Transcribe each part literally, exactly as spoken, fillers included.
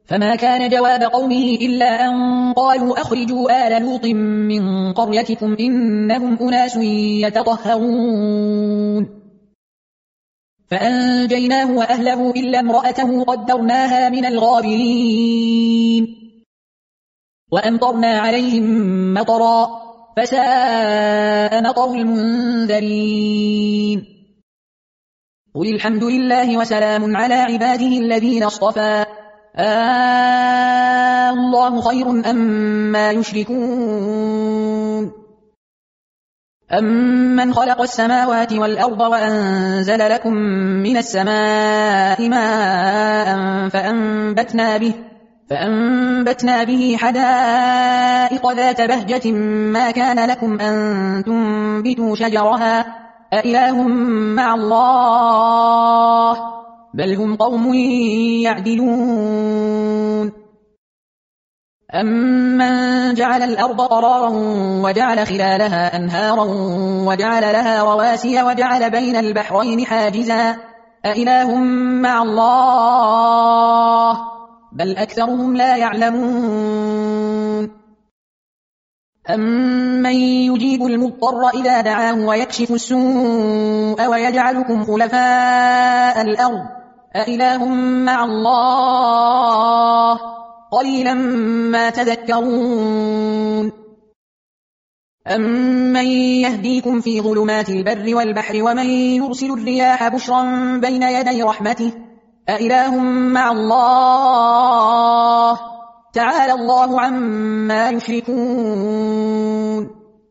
فما كان جواب قومه إلا أن قالوا أخرجوا آل لوط من قريتكم إنهم أناس يتطهرون فأنجيناه وأهله إلا امرأته قدرناها من الغابرين وأمطرنا عليهم مطرا فساء مطر المنذرين قل الحمد لله وسلام على عباده الذين اصطفى آه الله خير أما يشركون أمن خلق السماوات والأرض وأنزل لكم من السماء ماء فأنبتنا به فأنبتنا به حدائق ذات بهجة ما كان لكم أن تنبتوا شجرها أإله مع الله بل هم قوم يعدلون أمن جعل الأرض قرارا وجعل خلالها أنهارا وجعل لها رواسي وجعل بين البحرين حاجزا أإله مع الله بل أكثرهم لا يعلمون أمن يجيب المضطر إذا دعاه ويكشف السوء ويجعلكم خلفاء الأرض أإله مع الله قليلا ما تذكرون أمن يهديكم في ظلمات البر والبحر ومن يرسل الرياح بشرا بين يدي رحمته أإله مع الله تعالى الله عما يشركون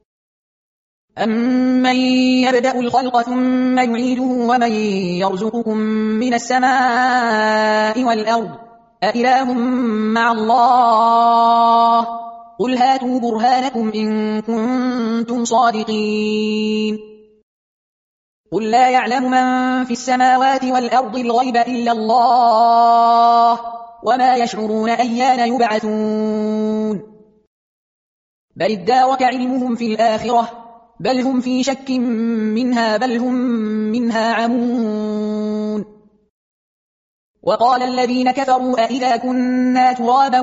أمن يبدأ الخلق ثم يعيده ومن يرزقكم من السماء والأرض أإله مع الله قل هاتوا برهانكم إن كنتم صادقين قل لا يعلم من في السماوات والأرض الغيب إلا الله وما يشعرون أيان يبعثون بل ادارك علمهم في الآخرة بل هم في شك منها بل هم منها عمون وقال الذين كفروا أئذا كنا ترابا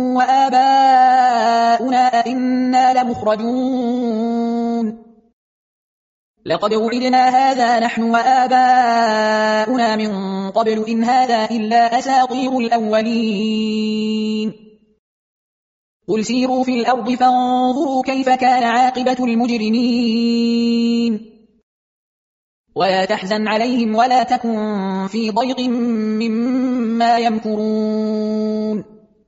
وآباؤنا أئنا لمخرجون لقد وعدنا هذا نحن وآباؤنا من قبل إن هذا إلا أساطير الأولين قل سيروا في الأرض فانظروا كيف كان عاقبة المجرمين ولا تحزن عليهم ولا تكن في ضيق مما يمكرون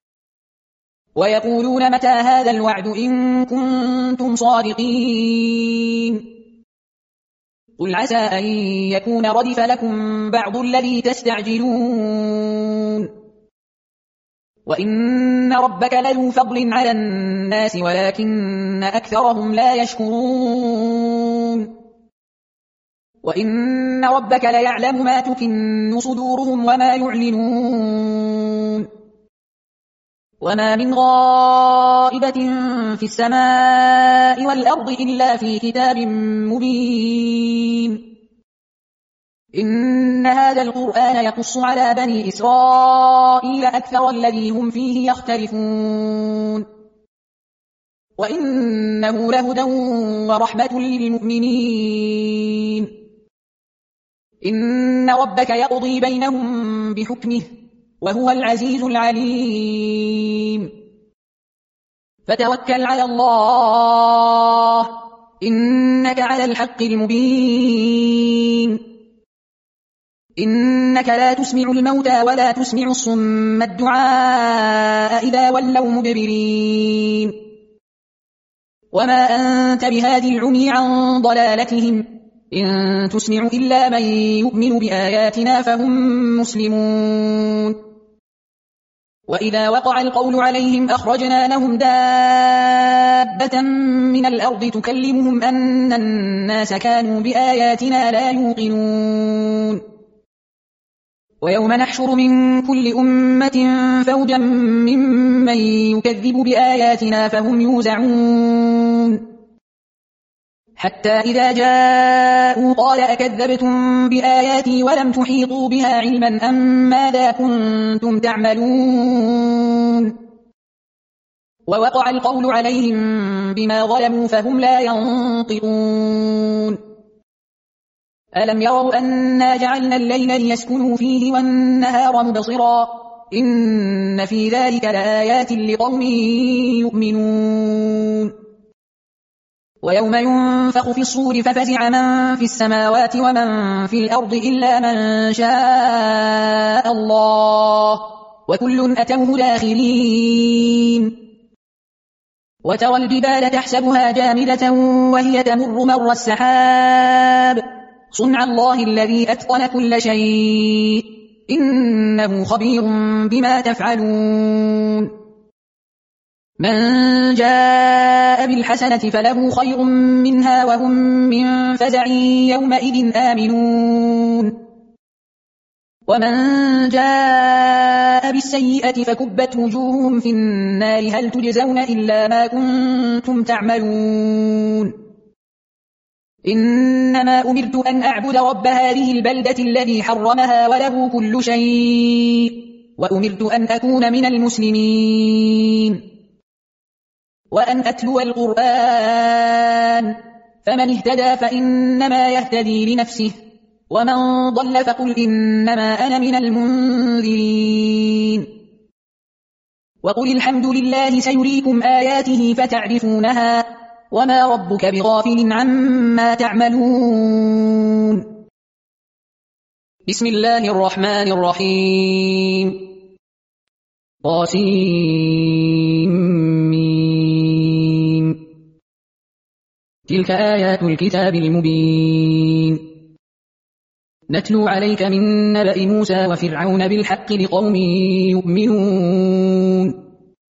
ويقولون متى هذا الوعد إن كنتم صادقين قل عسى أن يكون ردف لكم بعض الذي تستعجلون وإن ربك لذو فضل على الناس ولكن أكثرهم لا يشكرون وإن ربك ليعلم ما تكن صدورهم وما يعلنون وما من غائبة في السماء والأرض إلا في كتاب مبين إن هذا القرآن يقص على بني إسرائيل أكثر الذي هم فيه يختلفون وإنه لهدى ورحمة للمؤمنين إن ربك يقضي بينهم بحكمه وهو العزيز العليم فتوكل على الله إنك على الحق المبين إنك لا تسمع الموتى ولا تسمع الصم الدعاء إذا ولوا مدبرين وما أنت بهادي العمي عن ضلالتهم إن تسمع إلا من يؤمن بآياتنا فهم مسلمون وإذا وقع القول عليهم أخرجنا لهم دابة من الأرض تكلمهم أن الناس كانوا بآياتنا لا يوقنون ويوم نحشر من كل أمة فوجا ممن يكذب بآياتنا فهم يوزعون حتى إذا جاءوا قال أكذبتم بآياتي ولم تحيطوا بها علما أم ماذا كنتم تعملون ووقع القول عليهم بما ظلموا فهم لا ينطقون ألم يروا أنا جعلنا الليل ليسكنوا فيه والنهار مبصرا إن في ذلك لآيات لقوم يؤمنون ويوم ينفخ في الصور ففزع من في السماوات ومن في الأرض إلا من شاء الله وكل أتوه داخلين وترى الجبال تحسبها جامدة وهي تمر مر السحاب صنع الله الذي أتقن كل شيء إنه خبير بما تفعلون من جاء بالحسنة فله خير منها وهم من فزع يومئذ آمنون ومن جاء بالسيئة فكبت وجوههم في النار هل تجزون إلا ما كنتم تعملون إنما أمرت أن أعبد رب هذه البلدة الذي حرمها وله كل شيء وأمرت أن أكون من المسلمين وأن أتلو القرآن فمن اهتدى فإنما يهتدي لنفسه ومن ضل فقل إنما أنا من المنذرين وقل الحمد لله سيريكم آياته فتعرفونها وما ربك بغافل عما تعملون بسم الله الرحمن الرحيم طاسيم تلك آيات الكتاب المبين نتلو عليك من نبأ موسى وفرعون بالحق لقوم يؤمنون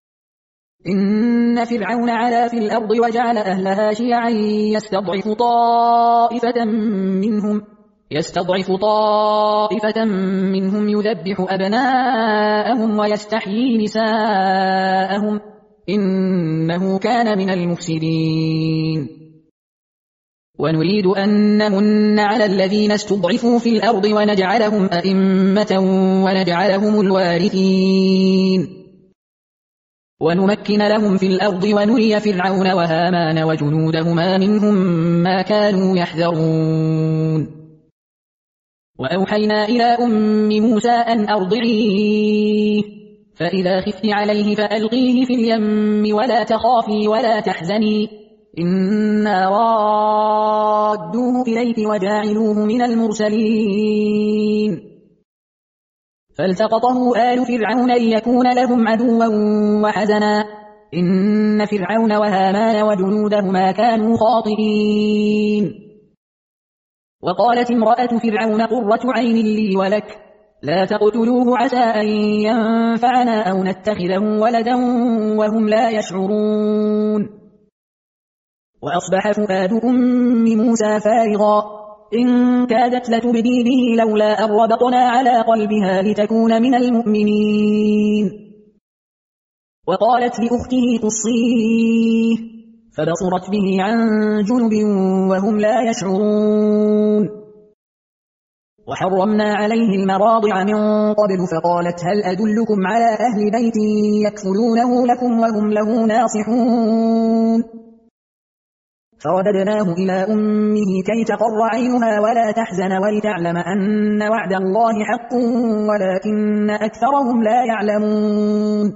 إن فرعون علا في الأرض وجعل أهلها شيعا يستضعف طائفة منهم يستضعف طائفة منهم يذبح أبناءهم ويستحيي نساءهم إنه كان من المفسدين ونريد أن نمن على الذين استضعفوا في الأرض ونجعلهم أئمة ونجعلهم الوارثين ونمكن لهم في الأرض ونري فرعون وهامان وجنودهما منهم ما كانوا يحذرون وأوحينا إلى أم موسى أن أرضعيه فإذا خفت عليه فألقيه في اليم ولا تخافي ولا تحزني إنا رادوه إليك وجاعلوه من المرسلين فالتقطه آل فرعون ليكون لهم عدوا وحزنا إن فرعون وهامان وجنودهما كانوا خاطئين وقالت امرأة فرعون قرة عين لي ولك لا تقتلوه عسى أن ينفعنا أو نتخذه ولدا وهم لا يشعرون وأصبح فؤاد أم موسى فارغا إن كادت لتبدي به لولا أن ربطنا على قلبها لتكون من المؤمنين وقالت لأخته قصيه فبصرت به عن جنب وهم لا يشعرون وحرمنا عليه المراضع من قبل فقالت هل أدلكم على أهل بيت يكفلونه لكم وهم له ناصحون فرددناه إلى أمه كي تقر عينها ولا تحزن ولتعلم أن وعد الله حق ولكن أكثرهم لا يعلمون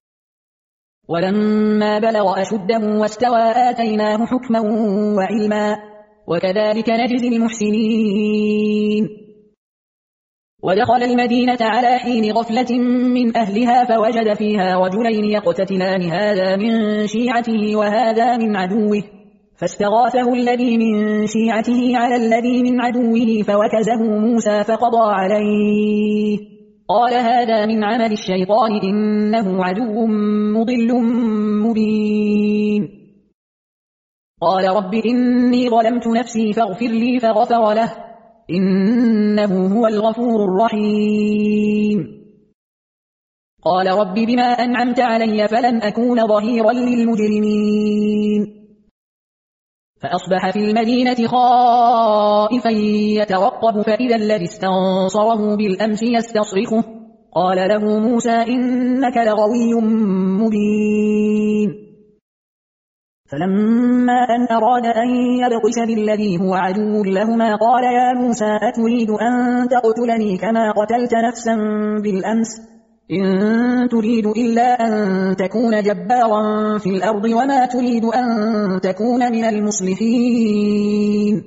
ولما بلغ أشده واستوى آتيناه حكما وعلما وكذلك نجزي المحسنين ودخل المدينة على حين غفلة من أهلها فوجد فيها رجلين يقتتلان هذا من شيعته وهذا من عدوه فاستغاثه الذي من شيعته على الذي من عدوه فوكزه موسى فقضى عليه قال هذا من عمل الشيطان إنه عدو مضل مبين قال رب إني ظلمت نفسي فاغفر لي فغفر له إنه هو الغفور الرحيم قال رب بما أنعمت علي فلن أكون ظهيرا للمجرمين فأصبح في المدينة خائفا يترقب فإذا الذي استنصره بالأمس يستصرخه قال له موسى إنك لغوي مبين. فلما أن أراد أن يبطش بالذي هو عدو لهما قال يا موسى أتريد أن تقتلني كما قتلت نفسا بالأمس إن تريد إلا أن تكون جبارا في الأرض وما تريد أن تكون من المصلحين.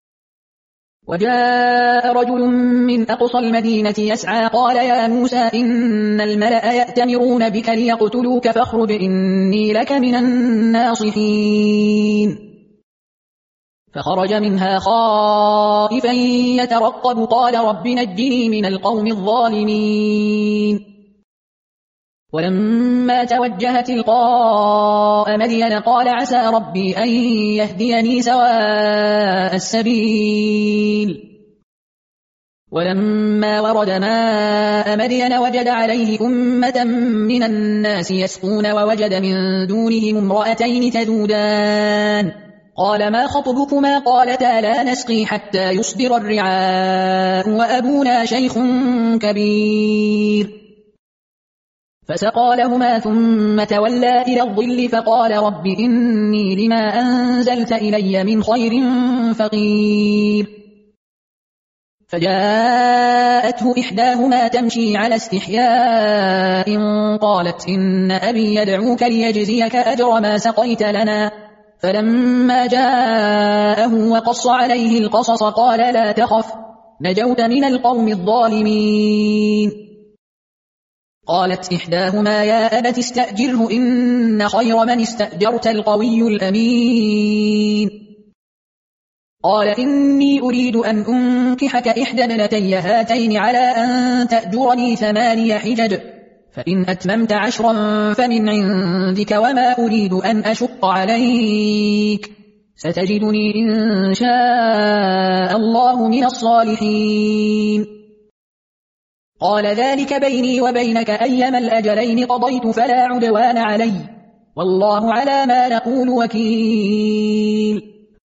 وجاء رجل من أقصى المدينة يسعى قال يا موسى إن الملأ يأتمرون بك ليقتلوك فاخرج إني لك من الناصحين. فخرج منها خائفا يترقب قال رب نجني من القوم الظالمين. ولما توجه تلقاء مدين قال عسى ربي أن يهديني سواء السبيل. ولما ورد ماء مدين وجد عليه أمة من الناس يسقون ووجد من دونهم امرأتين تذودان قال ما خطبكما قالتا لا نسقي حتى يصدر الرعاء وأبونا شيخ كبير. فسقى لهما ثم تولى إلى الظل فقال رب إني لما أنزلت إلي من خير فقير. فجاءته إحداهما تمشي على استحياء قالت إن أبي يدعوك ليجزيك أجر ما سقيت لنا. فلما جاءه وقص عليه القصص قال لا تخف نجوت من القوم الظالمين. قالت إحداهما يا أبت استأجره إن خير من استأجرت القوي الأمين. قال إني أريد أن أنكحك إحدى ابنتي هاتين على أن تأجرني ثماني حجج فإن أتممت عشرا فمن عندك وما أريد أن أشق عليك ستجدني إن شاء الله من الصالحين. قال ذلك بيني وبينك أيما الأجلين قضيت فلا عدوان علي والله على ما نقول وكيل.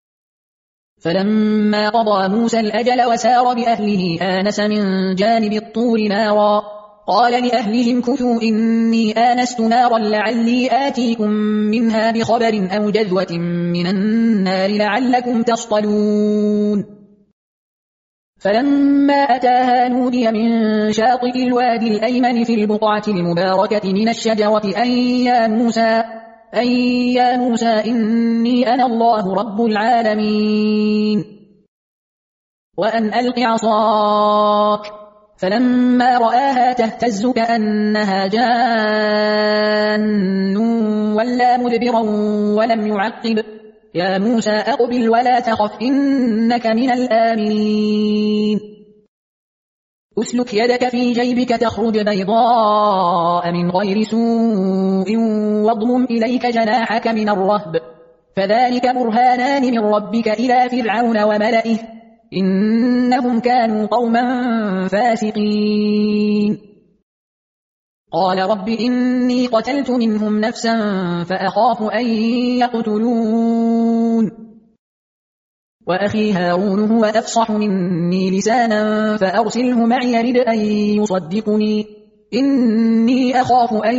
فلما قضى موسى الأجل وسار بأهله آنس من جانب الطور نارا قال لأهلهم كثوا إني آنست نارا لعلي آتيكم منها بخبر أو جذوة من النار لعلكم تصطلون. فلما أتاها نودي من شاطئ الوادي الأيمن في البقعة المباركة من الشجرة أن يا موسى أن يا موسى إني أنا الله رب العالمين وأن ألق عصاك. فلما رآها تهتز كأنها جان ولا مدبرا ولم يعقب يا موسى أقبل ولا تخف إنك من الآمنين. أسلك يدك في جيبك تخرج بيضاء من غير سوء واضمم إليك جناحك من الرهب فذلك برهانان من ربك إلى فرعون وملئه إنهم كانوا قوما فاسقين. قال رب إني قتلت منهم نفسا فأخاف أن يقتلون وأخي هارون هو أفصح مني لسانا فأرسله معي يرد أن يصدقني إني أخاف أن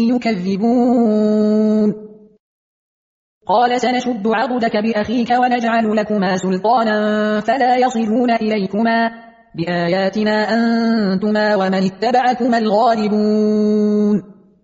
يكذبون. قال سنشد عضدك بأخيك ونجعل لكما سلطانا فلا يصلون إليكما بآياتنا أنتما ومن اتبعكما الغالبون.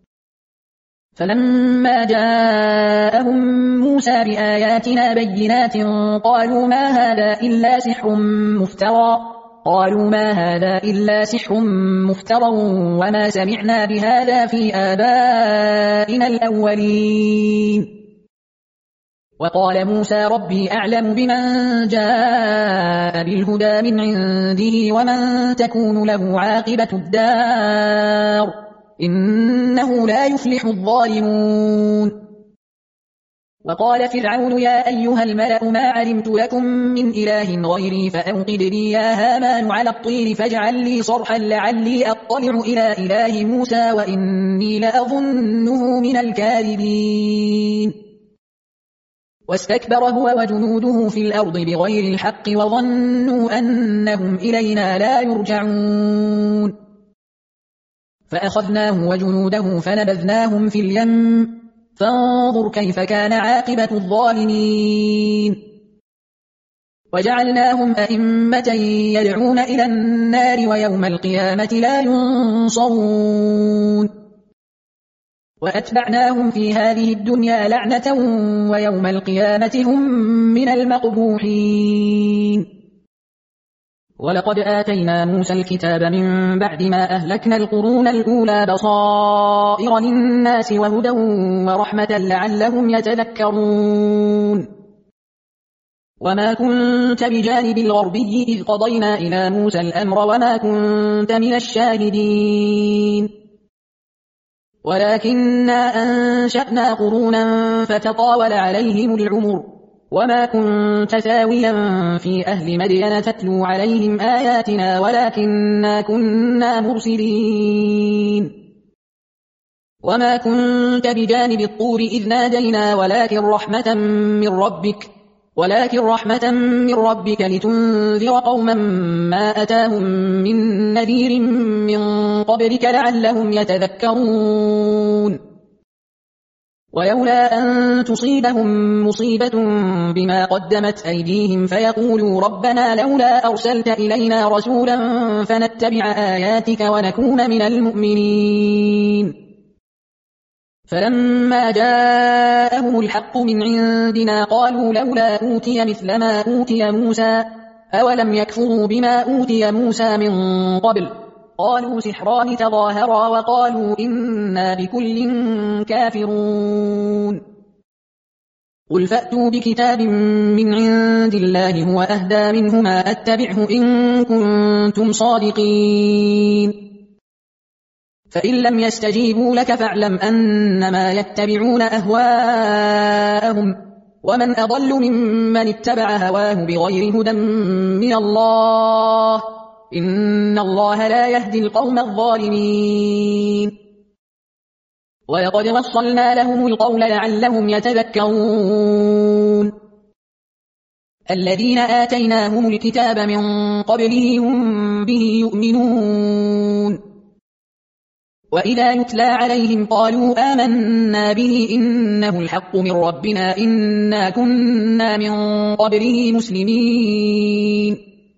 فلما جاءهم موسى بآياتنا بينات قالوا ما هذا إلا سحر مفترى قالوا ما هذا إلا سحر مفترى وما سمعنا بهذا في آبائنا الأولين. وقال موسى ربي أعلم بمن جاء بالهدى من عنده ومن تكون له عاقبة الدار إنه لا يفلح الظالمون. وقال فرعون يا أيها الملأ ما علمت لكم من إله غيري فأوقد لي يا هامان على الطين فاجعل لي صرحا لعلي أطلع إلى إله موسى وإني لأظنه من الكاذبين. واستكبر هو وجنوده في الأرض بغير الحق وظنوا أنهم إلينا لا يرجعون فأخذناه وجنوده فنبذناهم في اليم فانظر كيف كان عاقبة الظالمين وجعلناهم أئمة يدعون إلى النار ويوم القيامة لا ينصرون وأتبعناهم في هذه الدنيا لعنة ويوم القيامة هم من المقبوحين ولقد آتينا موسى الكتاب من بعد ما أهلكنا القرون الأولى بصائر للناس وهدى ورحمة لعلهم يتذكرون وما كنت بجانب الغربي إذ قضينا إلى موسى الأمر وما كنت من الشاهدين ولكننا أنشأنا قرونا فتطاول عليهم العمر وما كنت ثاويا في أهل مدين تتلو عليهم آياتنا ولكننا كنا مرسلين وما كنت بجانب الطور إذ نادينا ولكن رحمة من ربك ولكن رحمة من ربك لتنذر قوما ما أتاهم من نذير من قبلك لعلهم يتذكرون ولولا أن تصيبهم مصيبة بما قدمت أيديهم فيقولوا ربنا لولا أرسلت إلينا رسولا فنتبع آياتك ونكون من المؤمنين فلما جاءهم الحق من عندنا قالوا لولا أوتي مثل ما أوتي موسى أولم يكفروا بما أوتي موسى من قبل قالوا سحران تظاهرا وقالوا إنا بكل كافرون قل فأتوا بكتاب من عند الله هو أهدى منهما أتبعه إن كنتم صادقين فإن لم يستجيبوا لك فاعلم أنما يتبعون أهواءهم ومن أضل ممن اتبع هواه بغير هدى من الله إن الله لا يهدي القوم الظالمين ولقد وصلنا لهم القول لعلهم يتذكرون الذين آتيناهم الكتاب من قبله هم به يؤمنون وإذا يتلى عليهم قالوا آمنا به إنه الحق من ربنا إنا كنا من قبله مسلمين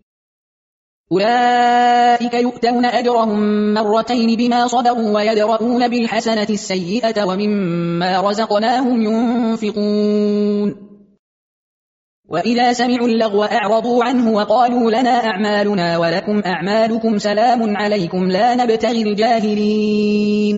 أولئك يؤتون أجرهم مرتين بما صبروا ويدرؤون بالحسنة السيئة ومما رزقناهم ينفقون وإذا سمعوا اللغو أعرضوا عنه وقالوا لنا أعمالنا ولكم أعمالكم سلام عليكم لا نبتغي الجاهلين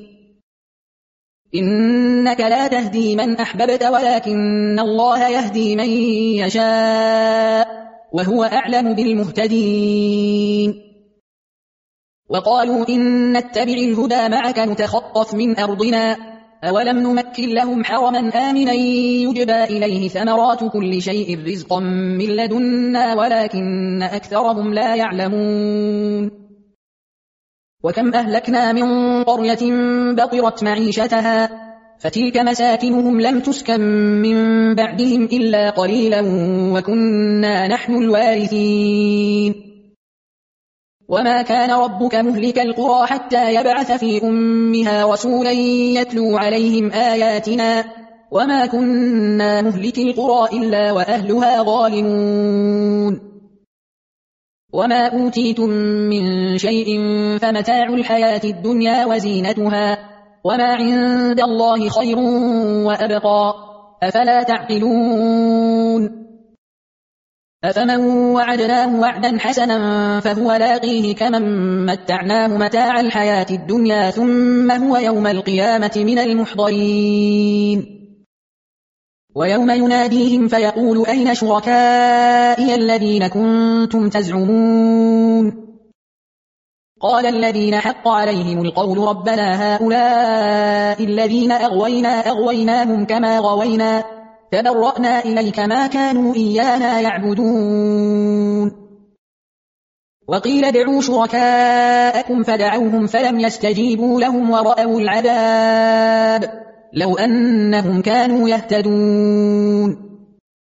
إنك لا تهدي من أحببت ولكن الله يهدي من يشاء وهو أعلم بالمهتدين وقالوا إن نتبع الهدى معك نتخطف من أرضنا أولم نمكن لهم حرما آمنا يجبى إليه ثمرات كل شيء رزقا من لدنا ولكن أكثرهم لا يعلمون وكم أهلكنا من قرية بطرت معيشتها فتلك مساكنهم لم تسكن من بعدهم إلا قليلا وكنا نحن الوارثين وما كان ربك مهلك القرى حتى يبعث في أمها رسولا يتلو عليهم آياتنا وما كنا مهلك القرى إلا وأهلها ظالمون وما أوتيتم من شيء فمتاع الحياة الدنيا وزينتها وما عند الله خير وأبقى أفلا تعقلون أفمن وعدناه وعدا حسنا فهو لاقيه كمن متعناه متاع الحياة الدنيا ثم هو يوم القيامة من المحضرين ويوم يناديهم فيقول أين شركائي الذين كنتم تزعمون قال الذين حق عليهم القول ربنا هؤلاء الذين أغوينا أغويناهم كما غوينا تبرأنا إليك ما كانوا إيانا يعبدون وقيل ادعوا شركاءكم فدعوهم فلم يستجيبوا لهم ورأوا العذاب لو أنهم كانوا يهتدون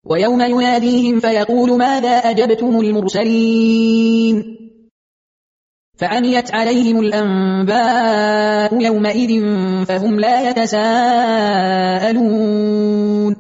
ويوم يناديهم فيقول ماذا أجبتم المرسلين فعميت عليهم الأنباء يومئذ فهم لا يتساءلون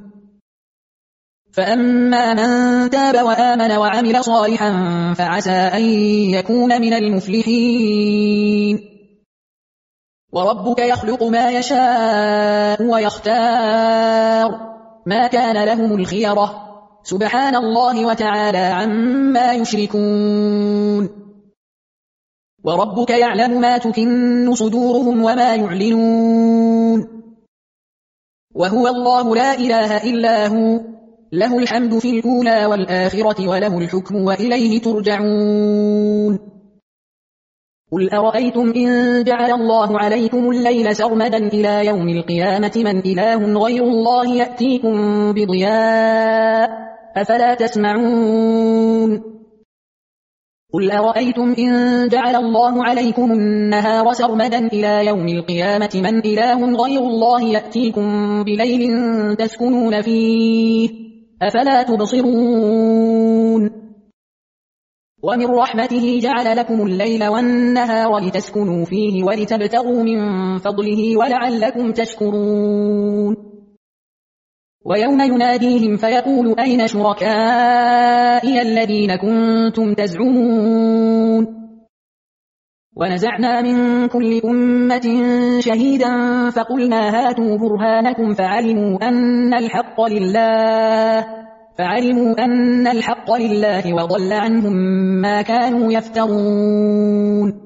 فأما من تاب وآمن وعمل صالحا فعسى أن يكون من المفلحين وربك يخلق ما يشاء ويختار ما كان لهم الخيرة سبحان الله وتعالى عما يشركون وربك يعلم ما تكن صدورهم وما يعلنون وهو الله لا إله إلا هو له الحمد في الأولى والآخرة وله الحكم وإليه ترجعون قل أرأيتم إن جعل الله عليكم الليل سرمدا إلى يوم القيامة من إله غير الله يأتيكم بضياء أفلا تسمعون قل أرأيتم إن جعل الله عليكم النهار سرمدا إلى يوم القيامة من إله غير الله يأتيكم بليل تسكنون فيه أفلا تبصرون ومن رحمته جعل لكم الليل والنهار لتسكنوا فيه ولتبتغوا من فضله ولعلكم تشكرون ويوم يناديهم فيقول أين شركائي الذين كنتم تزعمون ونزعنا من كل أمة شهيدا فقلنا هاتوا برهانكم فعلموا أن الحق لله فعلموا أن الحق لله وضل عنهم ما كانوا يفترون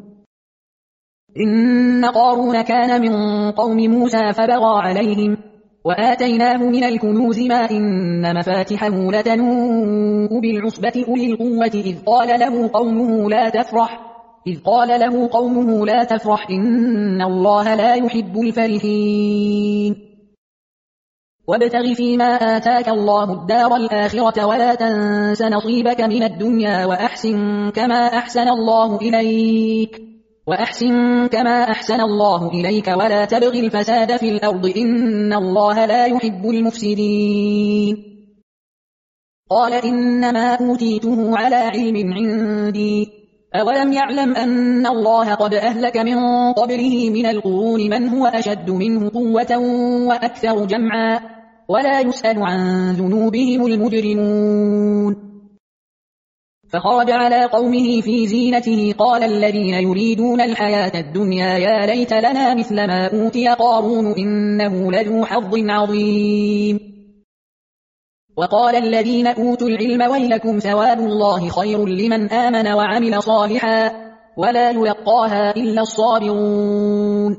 إن قارون كان من قوم موسى فبغى عليهم وآتيناه من الكنوز ما إن مفاتحه لتنوء بالعصبة أولي القوة إذ قال له قومه لا تفرح إذ قال له قومه لا تفرح إن الله لا يحب الفرحين وابتغ فيما آتاك الله الدار الآخرة ولا تنس نصيبك من الدنيا وأحسن كما أحسن الله إليك وأحسن كما أحسن الله إليك ولا تبغ الفساد في الأرض إن الله لا يحب المفسدين قال إنما أوتيته على علم عندي أولم يعلم أن الله قد أهلك من قبله من القرون من هو أشد منه قوة وأكثر جمعا ولا يسأل عن ذنوبهم المجرمون فخرج على قومه في زينته قال الذين يريدون الحياة الدنيا يا ليت لنا مثل ما أوتي قارون إنه لذو حظ عظيم وقال الذين أوتوا العلم ويلكم ثواب الله خير لمن آمن وعمل صالحا ولا يلقاها إلا الصابرون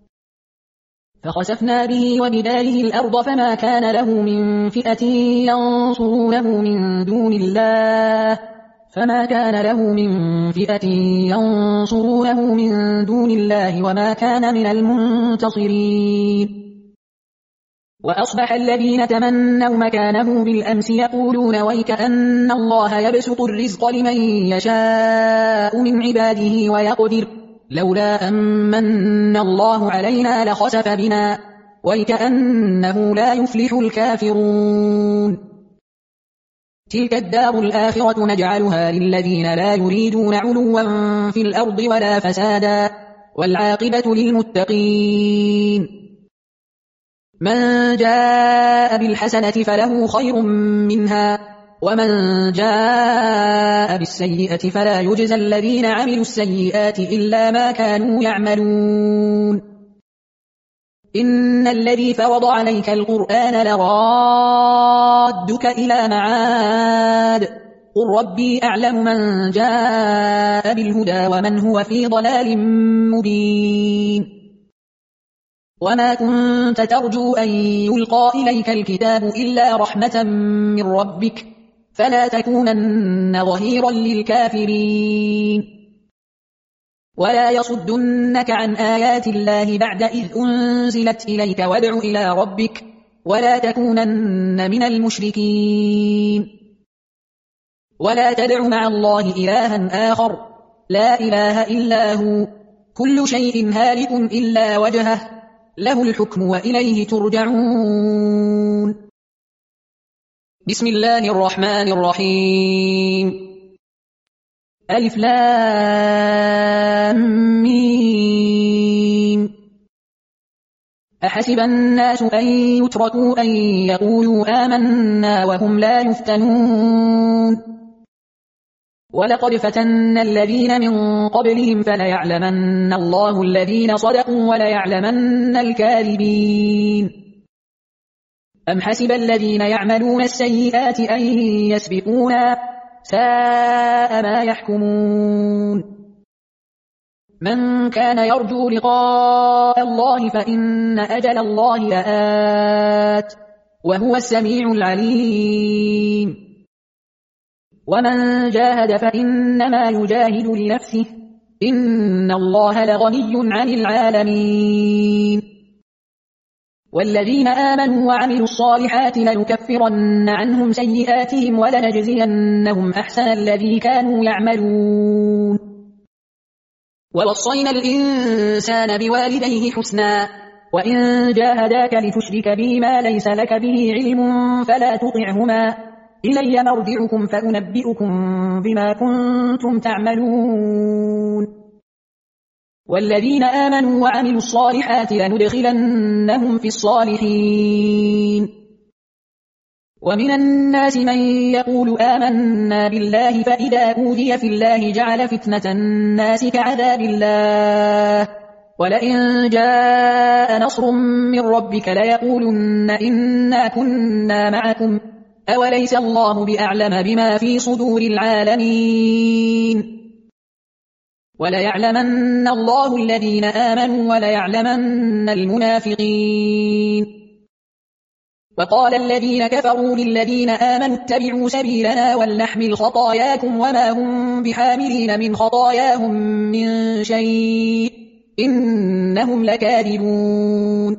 فخسفنا به وبداره الأرض فما كان له من فئة ينصرونه من دون الله فما كان له من فئة ينصرونه من دون الله وما كان من المنتصرين وأصبح الذين تمنوا مكانه بالأمس يقولون ويك أن الله يبسط الرزق لمن يشاء من عباده ويقدر لولا أمن الله علينا لخسف بنا ويك أنه لا يفلح الكافرون تلك الدار الآخرة نجعلها للذين لا يريدون علوا في الأرض ولا فسادا والعاقبة للمتقين من جاء بالحسنة فله خير منها ومن جاء بالسيئة فلا يجزى الذين عملوا السيئات إلا ما كانوا يعملون إن الذي فرض عليك القرآن لرادك إلى معاد قل ربي أعلم من جاء بالهدى ومن هو في ضلال مبين وما كنت ترجو أن يلقى إليك الكتاب إلا رحمة من ربك فلا تكونن ظهيرا للكافرين ولا يصدنك عن آيات الله بعد إذ أنزلت إليك وادع إلى ربك ولا تكونن من المشركين ولا تدع مع الله إلها آخر لا إله إلا هو كل شيء هالك إلا وجهه له الحكم وإليه ترجعون بسم الله الرحمن الرحيم. ألف لام ميم. أحسب الناس أن يتركوا أن يقولوا آمنا وهم لا يفتنون ولقد فتنا الذين من قبلهم فليعلمن الله الذين صدقوا وليعلمن الكاذبين. أم حسب الذين يعملون السيئات أن يسبقونا ساء ما يحكمون. من كان يرجو لقاء الله فإن أجل الله لآت وهو السميع العليم. ومن جاهد فإنما يجاهد لنفسه إن الله لغني عن العالمين. والذين آمنوا وعملوا الصالحات لنكفرن عنهم سيئاتهم ولنجزينهم أحسن الذي كانوا يعملون. ووصينا الإنسان بوالديه حسنا وإن جاهداك لتشرك بي ما ليس لك به علم فلا تطعهما إلي مرجعكم فأنبئكم بما كنتم تعملون. والذين آمنوا وعملوا الصالحات لندخلنهم في الصالحين. ومن الناس من يقول آمنا بالله فإذا أوذي في الله جعل فتنة الناس كعذاب الله ولئن جاء نصر من ربك ليقولن إنا كنا معكم أوليس الله بأعلم بما في صدور العالمين. وليعلمن الله الذين آمنوا وليعلمن المنافقين. وقال الذين كفروا للذين آمنوا اتبعوا سبيلنا ولنحمل خطاياكم وما هم بحاملين من خطاياهم من شيء إنهم لكاذبون.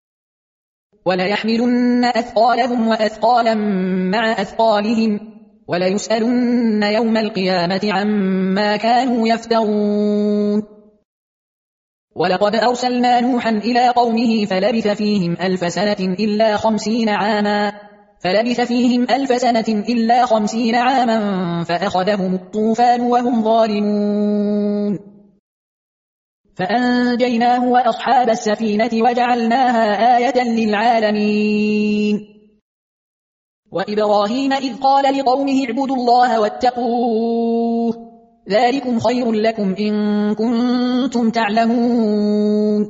وليحملن أثقالهم وأثقالا مع أثقالهم وليسألن يوم القيامة عما كانوا يفترون. ولقد أرسلنا نوحا إلى قومه فلبث فيهم ألف سنة إلا خمسين عاما فلبث فيهم ألف سنة إلا خمسين عاما فأخذهم الطوفان وهم ظالمون. فأنجيناه وأصحاب السفينة وجعلناها آية للعالمين. وإبراهيم إذ قال لقومه اعبدوا الله واتقوه ذلكم خير لكم إن كنتم تعلمون.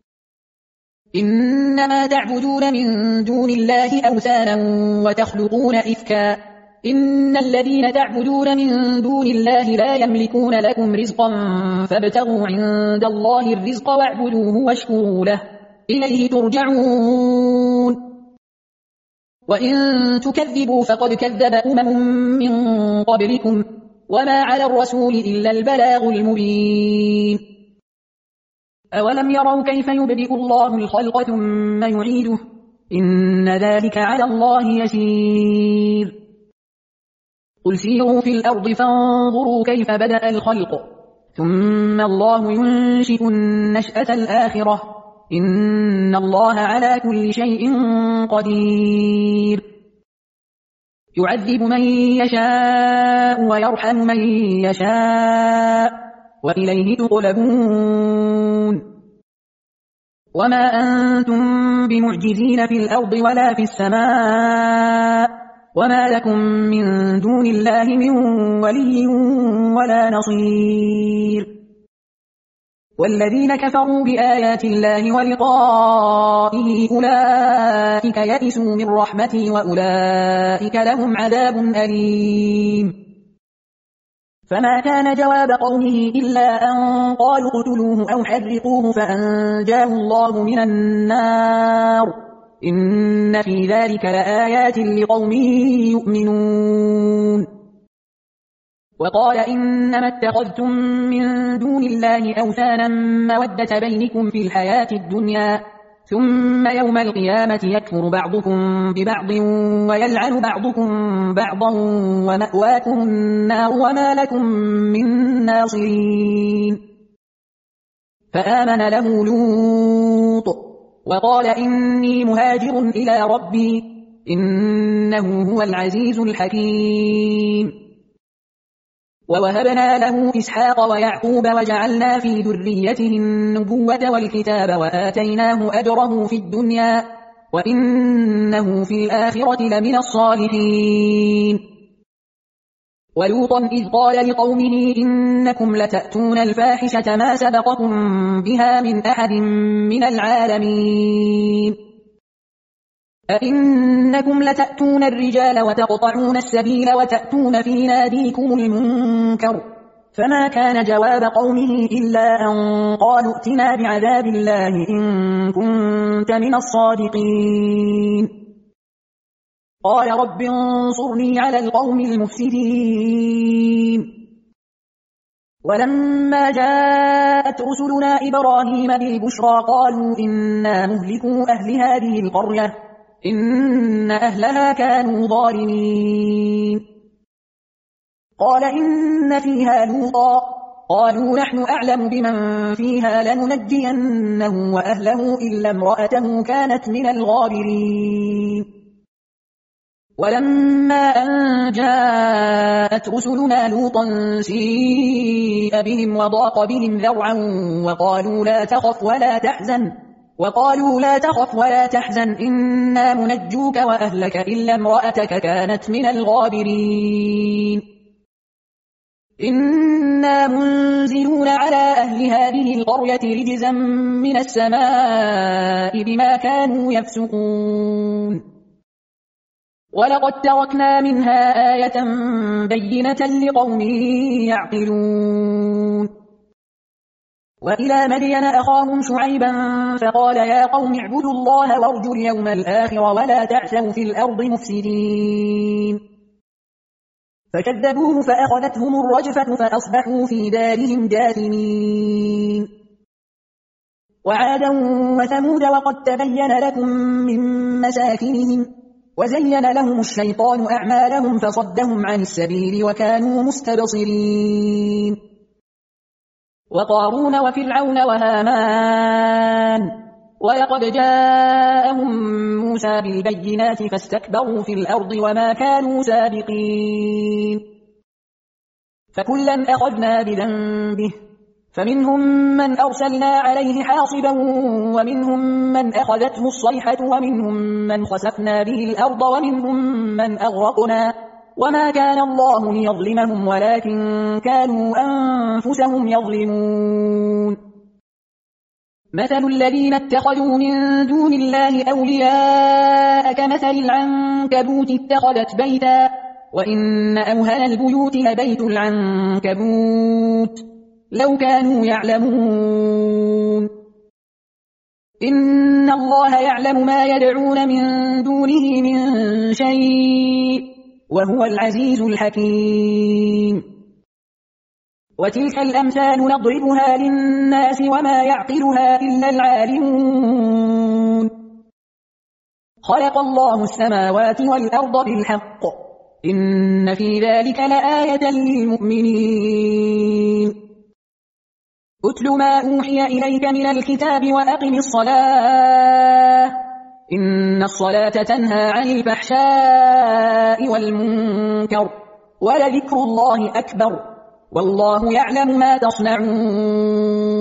إنما تعبدون من دون الله أوثانا وتخلقون إفكا إن الذين تعبدون من دون الله لا يملكون لكم رزقا فابتغوا عند الله الرزق واعبدوه واشكروا له إليه ترجعون. وإن تكذبوا فقد كذب أمم من قبلكم وما على الرسول إلا البلاغ المبين. أولم يروا كيف يبدئ الله الخلق ثم يعيده إن ذلك على الله يسير. قل سيروا في الأرض فانظروا كيف بدأ الخلق ثم الله ينشئ النشأة الآخرة إن الله على كل شيء قدير. يعذب من يشاء ويرحم من يشاء وإليه تقلبون. وما أنتم بمعجزين في الأرض ولا في السماء وما لكم من دون الله من ولي ولا نصير. والذين كفروا بآيات الله ولقائه أولئك يئسوا من رحمتي وأولئك لهم عذاب أليم. فما كان جواب قومه إلا أن قالوا اقتلوه أو حرقوه فأنجاه الله من النار إن في ذلك لآيات لقوم يؤمنون. وقال إنما اتخذتم من دون الله أوثانا مودة بينكم في الحياة الدنيا ثم يوم القيامة يكفر بعضكم ببعض ويلعن بعضكم بعضا ومأواكم النار وما لكم من ناصرين. فآمن له لوط وقال إني مهاجر إلى ربي إنه هو العزيز الحكيم. ووهبنا له إسحاق ويعقوب وجعلنا في ذريته النبوة والكتاب وآتيناه أجره في الدنيا وإنه في الآخرة لمن الصالحين. ولوطا إذ قال لقومه إنكم لتأتون الفاحشة ما سبقكم بها من أحد من العالمين. أئنكم لتأتون الرجال وتقطعون السبيل وتأتون في ناديكم المنكر. فما كان جواب قومه إلا أن قالوا ائتنا بعذاب الله إن كنت من الصادقين. قال رب انصرني على القوم المفسدين. ولما جاءت رسلنا إبراهيم بالبشرى قالوا إنا مهلكو أهل هذه القرية إن أهلها كانوا ظالمين. قال إن فيها لوطا قالوا نحن أعلم بمن فيها لننجينه وأهله إلا امرأته كانت من الغابرين. ولما أن جاءت رسلنا لوطا سيء بهم وضاق بهم ذرعا وقالوا لا تخف ولا تحزن وقالوا لا تخف ولا تحزن إنا منجوك وأهلك إلا امرأتك كانت من الغابرين. إنا منزلون على أهل هذه القرية رجزا من السماء بما كانوا يفسقون. ولقد تركنا منها آية بينة لقوم يعقلون. وإلى مدين أخاهم شعيبا فقال يا قوم اعبدوا الله وارجوا اليوم الآخر ولا تعثوا في الأرض مفسدين. فكذبوه فأخذتهم الرجفة فأصبحوا في دارهم جاثمين. وعادا وثمود وقد تبين لكم من مساكنهم وزين لهم الشيطان أعمالهم فصدهم عن السبيل وكانوا مستبصرين. وقارون وفرعون وهامان ولقد جاءهم موسى بالبينات فاستكبروا في الأرض وما كانوا سابقين. فكلا أخذنا بذنبه فمنهم من أرسلنا عليه حاصبا ومنهم من أخذته الصيحة ومنهم من خسفنا به الأرض ومنهم من أغرقنا وما كان الله ليظلمهم ولكن كانوا أنفسهم يظلمون. مثل الذين اتخذوا من دون الله أولياء كمثل العنكبوت اتخذت بيتا وإن أوهن البيوت لبيت العنكبوت لو كانوا يعلمون. إن الله يعلم ما يدعون من دونه من شيء وهو العزيز الحكيم. وتلك الأمثال نضربها للناس وما يعقلها إلا العالمون. خلق الله السماوات والأرض بالحق إن في ذلك لآية للمؤمنين. أتل ما أوحي إليك من الكتاب وأقم الصلاة إن الصلاة تنهى عن الفحشاء والمنكر ولذكر الله أكبر والله يعلم ما تصنعون.